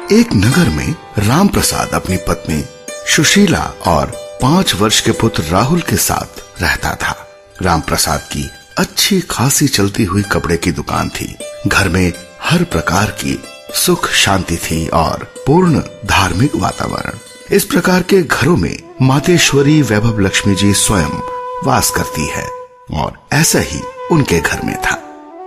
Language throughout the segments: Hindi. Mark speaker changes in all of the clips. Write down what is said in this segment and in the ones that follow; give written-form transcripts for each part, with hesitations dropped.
Speaker 1: एक नगर में राम प्रसाद अपनी पत्नी सुशीला और 5 वर्ष के पुत्र राहुल के साथ रहता था। राम प्रसाद की अच्छी खासी चलती हुई कपड़े की दुकान थी। घर में हर प्रकार की सुख शांति थी और पूर्ण धार्मिक वातावरण। इस प्रकार के घरों में मातेश्वरी वैभव लक्ष्मी जी स्वयं वास करती है और ऐसा ही उनके घर में था।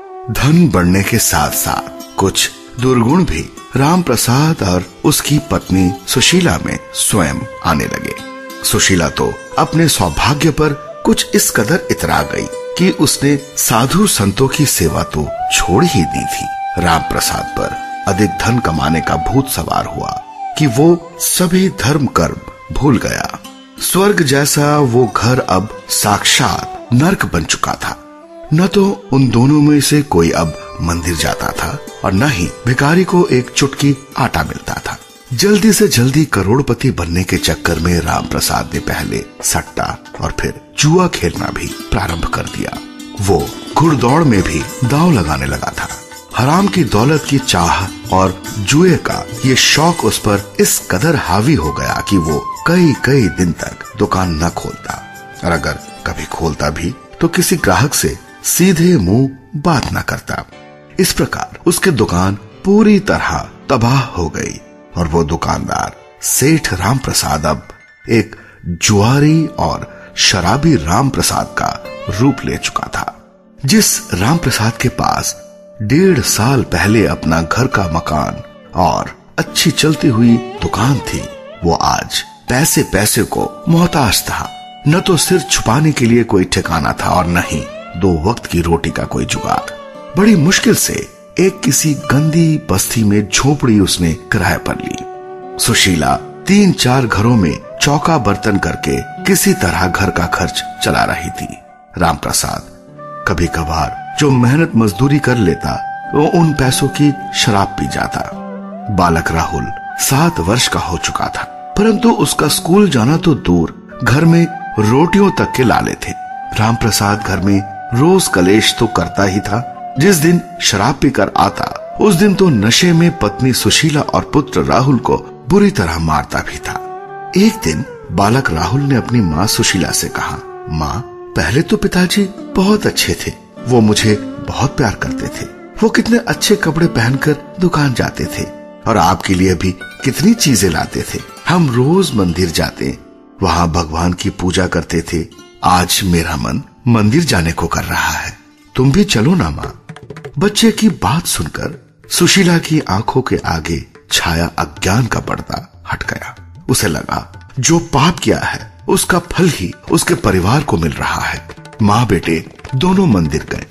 Speaker 1: धन बढ़ने के साथ साथ कुछ दुर्गुण भी राम प्रसाद और उसकी पत्नी सुशीला में स्वयं आने लगे। सुशीला तो अपने सौभाग्य पर कुछ इस कदर इतरा गई कि उसने साधु संतों की सेवा तो छोड़ ही दी थी। राम प्रसाद पर अधिक धन कमाने का भूत सवार हुआ कि वो सभी धर्म कर्म भूल गया। स्वर्ग जैसा वो घर अब साक्षात नरक बन चुका था। न तो उन दोनों में से कोई अब मंदिर जाता था और न ही भिखारी को एक चुटकी आटा मिलता था। जल्दी से जल्दी करोड़पति बनने के चक्कर में राम प्रसाद ने पहले सट्टा और फिर जुआ खेलना भी प्रारंभ कर दिया। वो घुड़दौड़ में भी दांव लगाने लगा था। हराम की दौलत की चाह और जुए का ये शौक उस पर इस कदर हावी हो गया कि वो कई दिन तक दुकान न खोलता और अगर कभी खोलता भी तो किसी ग्राहक से सीधे मुंह बात न करता। इस प्रकार उसकी दुकान पूरी तरह तबाह हो गई और वो दुकानदार सेठ राम प्रसाद अब एक जुआरी और शराबी राम प्रसाद का रूप ले चुका था। जिस राम प्रसाद के पास 1.5 साल पहले अपना घर का मकान और अच्छी चलती हुई दुकान थी, वो आज पैसे को मोहताज था। न तो सिर छुपाने के लिए कोई ठिकाना था और न ही 2 वक्त की रोटी का कोई जुगाड़। बड़ी मुश्किल से एक किसी गंदी बस्ती में झोपड़ी उसने किराए पर ली। सुशीला 3-4 घरों में चौका बर्तन करके किसी तरह घर का खर्च चला रही थी। राम प्रसाद कभी कभार जो मेहनत मजदूरी कर लेता वो उन पैसों की शराब पी जाता। बालक राहुल 7 वर्ष का हो चुका था, परंतु उसका स्कूल जाना तो दूर, घर में रोटियों तक के लाले थे। राम प्रसाद घर में रोज कलेश तो करता ही था। जिस दिन शराब पीकर आता उस दिन तो नशे में पत्नी सुशीला और पुत्र राहुल को बुरी तरह मारता भी था। एक दिन बालक राहुल ने अपनी माँ सुशीला से कहा, माँ, पहले तो पिताजी बहुत अच्छे थे, वो मुझे बहुत प्यार करते थे। वो कितने अच्छे कपड़े पहनकर दुकान जाते थे और आपके लिए भी कितनी चीजें लाते थे। हम रोज मंदिर जाते, वहाँ भगवान की पूजा करते थे। आज मेरा मन मंदिर जाने को कर रहा है, तुम भी चलो ना माँ। बच्चे की बात सुनकर सुशीला की आंखों के आगे छाया अज्ञान का पर्दा हट गया। उसे लगा जो पाप किया है उसका फल ही उसके परिवार को मिल रहा है। माँ बेटे दोनों मंदिर गए।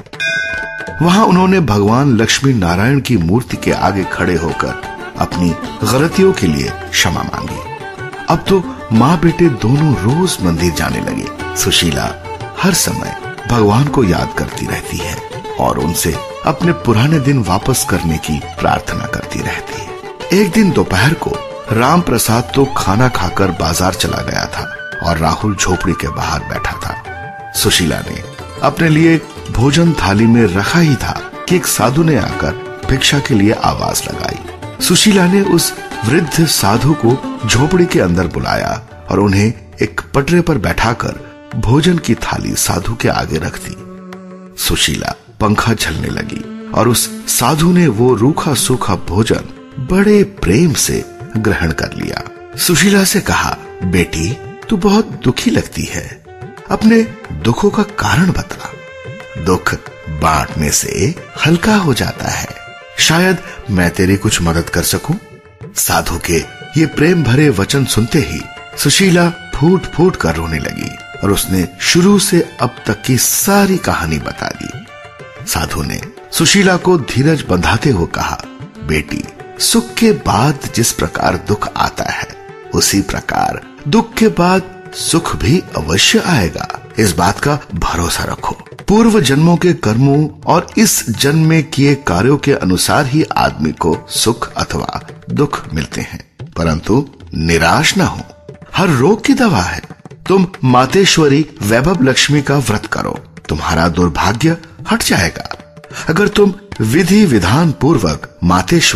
Speaker 1: वहां उन्होंने भगवान लक्ष्मी नारायण की मूर्ति के आगे खड़े होकर अपनी गलतियों के लिए क्षमा मांगी। अब तो माँ बेटे दोनों रोज मंदिर जाने लगे। सुशीला हर समय भगवान को याद करती रहती है और उनसे अपने पुराने दिन वापस करने की प्रार्थना करती रहती है। एक दिन दोपहर को राम प्रसाद तो खाना खाकर बाजार चला गया था और राहुल झोपड़ी के बाहर बैठा था। सुशीला ने अपने लिए भोजन थाली में रखा ही था कि एक साधु ने आकर भिक्षा के लिए आवाज लगाई। सुशीला ने उस वृद्ध साधु को झोपड़ी के अंदर बुलाया और उन्हें एक पटरे पर बैठाकर भोजन की थाली साधु के आगे रख दी। सुशीला पंखा झलने लगी और उस साधु ने वो रूखा सूखा भोजन बड़े प्रेम से ग्रहण कर लिया। सुशीला से कहा, बेटी तू बहुत दुखी लगती है, अपने दुखों का कारण बता। दुख बांटने से हल्का हो जाता है, शायद मैं तेरी कुछ मदद कर सकूं। साधु के ये प्रेम भरे वचन सुनते ही सुशीला फूट फूट कर रोने लगी और उसने शुरू से अब तक की सारी कहानी बता दी। साधु ने सुशीला को धीरज बंधाते हुए कहा, बेटी सुख के बाद जिस प्रकार दुख आता है उसी प्रकार दुख के बाद सुख भी अवश्य आएगा। इस बात का भरोसा रखो। पूर्व जन्मों के कर्मों और इस जन्म में किए कार्यों के अनुसार ही आदमी को सुख अथवा दुख मिलते हैं, परंतु निराश न हो। हर रोग की दवा है। तुम मातेश्वरी वैभव लक्ष्मी का व्रत करो, तुम्हारा दुर्भाग्य हट जाएगा। अगर तुम विधि विधान पूर्वक मातेश्वरी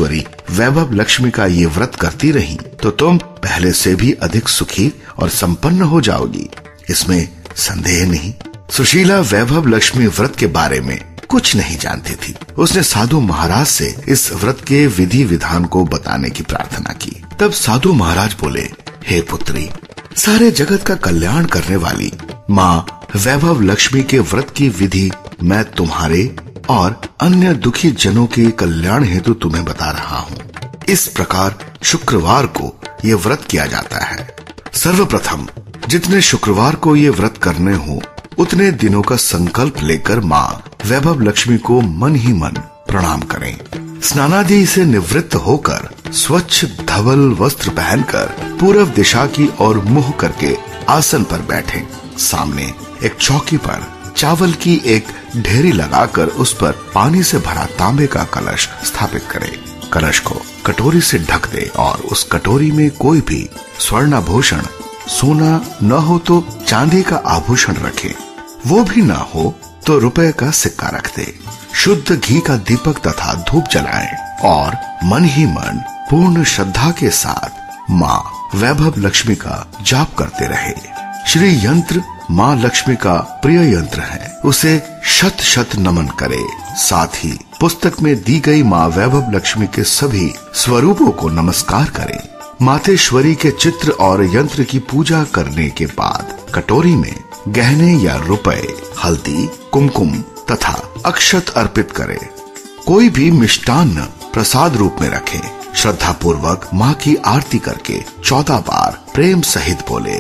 Speaker 1: वैभव लक्ष्मी का ये व्रत करती रही तो तुम पहले से भी अधिक सुखी और संपन्न हो जाओगी, इसमें संदेह नहीं। सुशीला वैभव लक्ष्मी व्रत के बारे में कुछ नहीं जानती थी। उसने साधु महाराज से इस व्रत के विधि विधान को बताने की प्रार्थना की। तब साधु महाराज बोले, हे पुत्री, सारे जगत का कल्याण करने वाली माँ वैभव लक्ष्मी के व्रत की विधि मैं तुम्हारे और अन्य दुखी जनों के कल्याण हेतु तुम्हें बता रहा हूँ। इस प्रकार शुक्रवार को ये व्रत किया जाता है। सर्वप्रथम जितने शुक्रवार को ये व्रत करने हो उतने दिनों का संकल्प लेकर माँ वैभव लक्ष्मी को मन ही मन प्रणाम करें। स्नानादि से निवृत्त होकर स्वच्छ धवल वस्त्र पहनकर पूर्व दिशा की ओर मुंह करके आसन पर बैठें। सामने एक चौकी पर चावल की एक ढेरी लगाकर उस पर पानी से भरा तांबे का कलश स्थापित करें। कलश को कटोरी से ढक दे और उस कटोरी में कोई भी स्वर्णाभूषण, सोना न हो तो चांदी का आभूषण रखे, वो भी न हो तो रुपए का सिक्का रख दे। शुद्ध घी का दीपक तथा धूप जलाएं और मन ही मन पूर्ण श्रद्धा के साथ माँ वैभव लक्ष्मी का जाप करते रहे। श्री यंत्र माँ लक्ष्मी का प्रिय यंत्र है, उसे शत शत नमन करे। साथ ही पुस्तक में दी गई माँ वैभव लक्ष्मी के सभी स्वरूपों को नमस्कार करे। मातेश्वरी के चित्र और यंत्र की पूजा करने के बाद कटोरी में गहने या रुपए, हल्दी, कुमकुम तथा अक्षत अर्पित करे। कोई भी मिष्टान्न प्रसाद रूप में रखे। श्रद्धा पूर्वक माँ की आरती करके 14 बार प्रेम सहित बोले,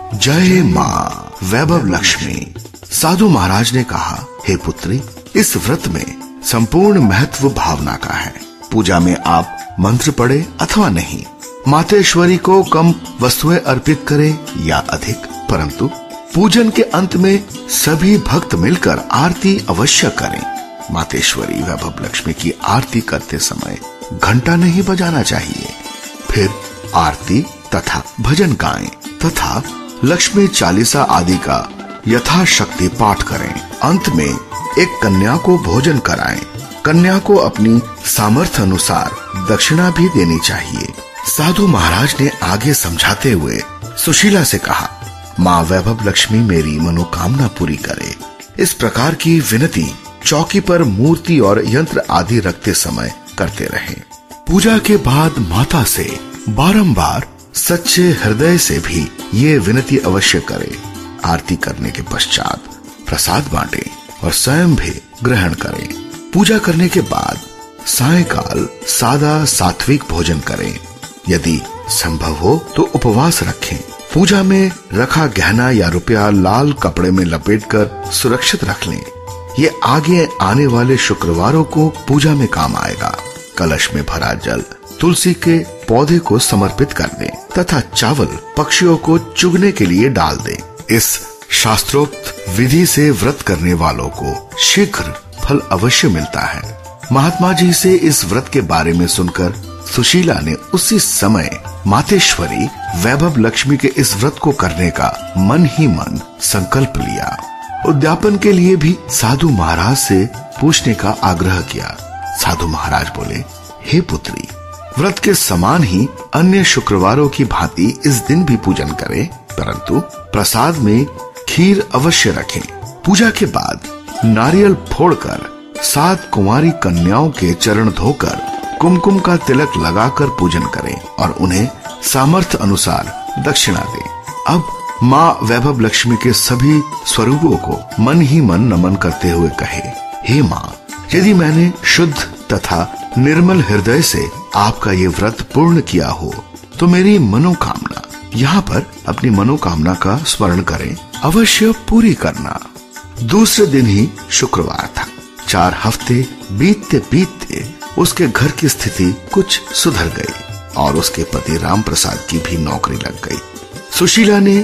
Speaker 1: जय माँ वैभव लक्ष्मी। साधु महाराज ने कहा, हे पुत्री, इस व्रत में संपूर्ण महत्व भावना का है। पूजा में आप मंत्र पढ़े अथवा नहीं, मातेश्वरी को कम वस्तुएं अर्पित करें या अधिक, परंतु पूजन के अंत में सभी भक्त मिलकर आरती अवश्य करें। मातेश्वरी वैभव लक्ष्मी की आरती करते समय घंटा नहीं बजाना चाहिए। फिर आरती तथा भजन गाएं तथा लक्ष्मी चालीसा आदि का यथाशक्ति पाठ करें। अंत में एक कन्या को भोजन कराएं। कन्या को अपनी सामर्थ्य अनुसार दक्षिणा भी देनी चाहिए। साधु महाराज ने आगे समझाते हुए सुशीला से कहा, माँ वैभव लक्ष्मी मेरी मनोकामना पूरी करे। इस प्रकार की विनती चौकी पर मूर्ति और यंत्र आदि रखते समय करते रहें। पूजा के बाद माता से बारंबार सच्चे हृदय से भी ये विनती अवश्य करें। आरती करने के पश्चात प्रसाद बांटें और स्वयं भी ग्रहण करें। पूजा करने के बाद सायंकाल सादा सात्विक भोजन करें। यदि संभव हो तो उपवास रखें। पूजा में रखा गहना या रुपया लाल कपड़े में लपेटकर सुरक्षित रख लें। ये आगे आने वाले शुक्रवारों को पूजा में काम आएगा। कलश में भरा जल तुलसी के पौधे को समर्पित कर दें तथा चावल पक्षियों को चुगने के लिए डाल दें। इस शास्त्रोक्त विधि से व्रत करने वालों को शीघ्र फल अवश्य मिलता है। महात्मा जी से इस व्रत के बारे में सुनकर सुशीला ने उसी समय मातेश्वरी वैभव लक्ष्मी के इस व्रत को करने का मन ही मन संकल्प लिया। उद्यापन के लिए भी साधु महाराज से पूछने का आग्रह किया। साधु महाराज बोले, हे पुत्री, व्रत के समान ही अन्य शुक्रवारों की भांति इस दिन भी पूजन करें, परंतु प्रसाद में खीर अवश्य रखें। पूजा के बाद नारियल फोड़कर 7 कुंवारी कन्याओं के चरण धोकर कुमकुम का तिलक लगाकर पूजन करें और उन्हें सामर्थ्य अनुसार दक्षिणा दें। अब माँ वैभव लक्ष्मी के सभी स्वरूपों को मन ही मन नमन करते हुए कहे, हे माँ, यदि मैंने शुद्ध तथा निर्मल हृदय से आपका ये व्रत पूर्ण किया हो तो मेरी मनोकामना, यहाँ पर अपनी मनोकामना का स्मरण करें, अवश्य पूरी करना। दूसरे दिन ही शुक्रवार था। 4 हफ्ते बीतते बीतते उसके घर की स्थिति कुछ सुधर गई और उसके पति राम प्रसाद की भी नौकरी लग गई। सुशीला ने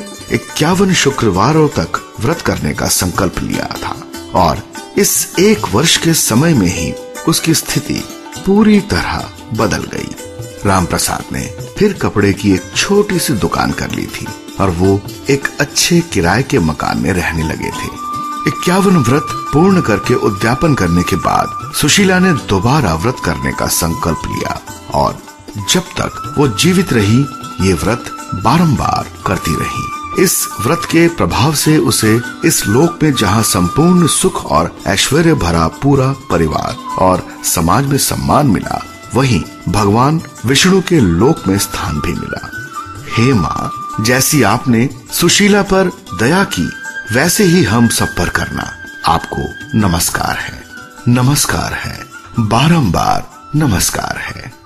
Speaker 1: 51 शुक्रवारों तक व्रत करने का संकल्प लिया था और इस 1 वर्ष के समय में ही उसकी स्थिति पूरी तरह बदल गई। राम प्रसाद ने फिर कपड़े की एक छोटी सी दुकान कर ली थी और वो एक अच्छे किराए के मकान में रहने लगे थे। 51 व्रत पूर्ण करके उद्यापन करने के बाद सुशीला ने दोबारा व्रत करने का संकल्प लिया और जब तक वो जीवित रही ये व्रत बारंबार करती रही। इस व्रत के प्रभाव से उसे इस लोक में जहाँ संपूर्ण सुख और ऐश्वर्य भरा पूरा परिवार और समाज में सम्मान मिला, वहीं भगवान विष्णु के लोक में स्थान भी मिला। हे माँ, जैसी आपने सुशीला पर दया की वैसे ही हम सब पर करना। आपको नमस्कार है, नमस्कार है, बारंबार नमस्कार है।